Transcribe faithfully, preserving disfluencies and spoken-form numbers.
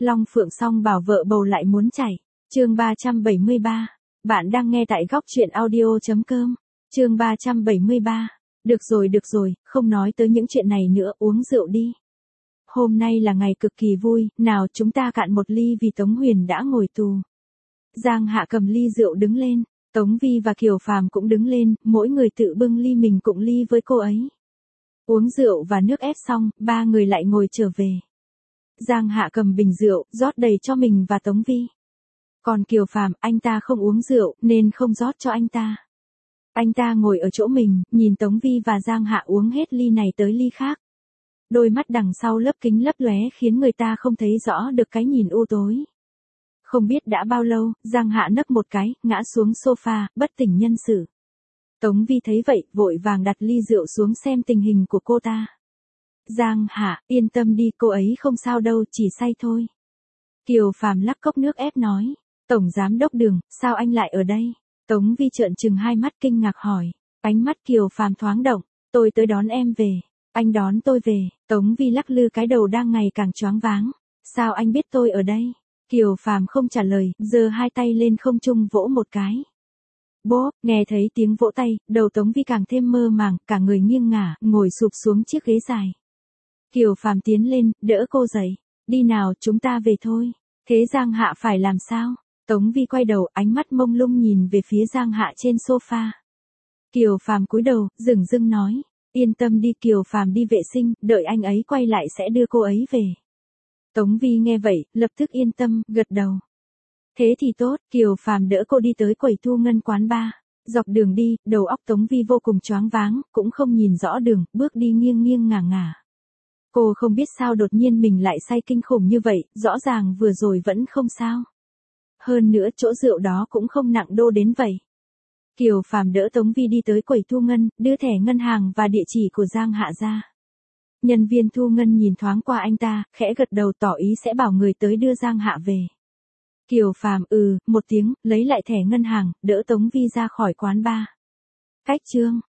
Long Phượng song bảo vợ bầu lại muốn chảy. Chương ba trăm bảy mươi ba. Bạn đang nghe tại góc truyện audio chấm com. Chương ba trăm bảy mươi ba. Được rồi được rồi, không nói tới những chuyện này nữa, uống rượu đi. Hôm nay là ngày cực kỳ vui, nào chúng ta cạn một ly vì Tống Huyền đã ngồi tù. Giang Hạ cầm ly rượu đứng lên, Tống Vi và Kiều Phàm cũng đứng lên, mỗi người tự bưng ly mình cụng ly với cô ấy. Uống rượu và nước ép xong, ba người lại ngồi trở về. Giang Hạ cầm bình rượu, rót đầy cho mình và Tống Vi. Còn Kiều Phàm, anh ta không uống rượu, nên không rót cho anh ta. Anh ta ngồi ở chỗ mình, nhìn Tống Vi và Giang Hạ uống hết ly này tới ly khác. Đôi mắt đằng sau lớp kính lấp lóe khiến người ta không thấy rõ được cái nhìn u tối. Không biết đã bao lâu, Giang Hạ nấc một cái, ngã xuống sofa, bất tỉnh nhân sự. Tống Vi thấy vậy, vội vàng đặt ly rượu xuống xem tình hình của cô ta. Giang Hạ, yên tâm đi, cô ấy không sao đâu, chỉ say thôi. Kiều Phàm lắc cốc nước ép nói. Tổng giám đốc Đường, sao anh lại ở đây? Tống Vi trợn trừng hai mắt kinh ngạc hỏi. Ánh mắt Kiều Phàm thoáng động. Tôi tới đón em về. Anh đón tôi về. Tống Vi lắc lư cái đầu đang ngày càng choáng váng. Sao anh biết tôi ở đây? Kiều Phàm không trả lời, giơ hai tay lên không trung vỗ một cái. Bốp, nghe thấy tiếng vỗ tay, đầu Tống Vi càng thêm mơ màng, cả người nghiêng ngả, ngồi sụp xuống chiếc ghế dài. Kiều Phàm tiến lên, đỡ cô dậy. Đi nào, chúng ta về thôi. Thế Giang Hạ phải làm sao? Tống Vi quay đầu, ánh mắt mông lung nhìn về phía Giang Hạ trên sofa. Kiều Phàm cúi đầu, dửng dưng nói. Yên tâm đi, Kiều Phàm đi vệ sinh, đợi anh ấy quay lại sẽ đưa cô ấy về. Tống Vi nghe vậy, lập tức yên tâm, gật đầu. Thế thì tốt, Kiều Phàm đỡ cô đi tới quầy thu ngân quán bar. Dọc đường đi, đầu óc Tống Vi vô cùng choáng váng, cũng không nhìn rõ đường, bước đi nghiêng nghiêng ngả ngả. Cô không biết sao đột nhiên mình lại say kinh khủng như vậy, rõ ràng vừa rồi vẫn không sao. Hơn nữa chỗ rượu đó cũng không nặng đô đến vậy. Kiều Phàm đỡ Tống Vi đi tới quầy thu ngân, đưa thẻ ngân hàng và địa chỉ của Giang Hạ ra. Nhân viên thu ngân nhìn thoáng qua anh ta, khẽ gật đầu tỏ ý sẽ bảo người tới đưa Giang Hạ về. Kiều Phàm ừ, một tiếng, lấy lại thẻ ngân hàng, đỡ Tống Vi ra khỏi quán bar. Cách chương.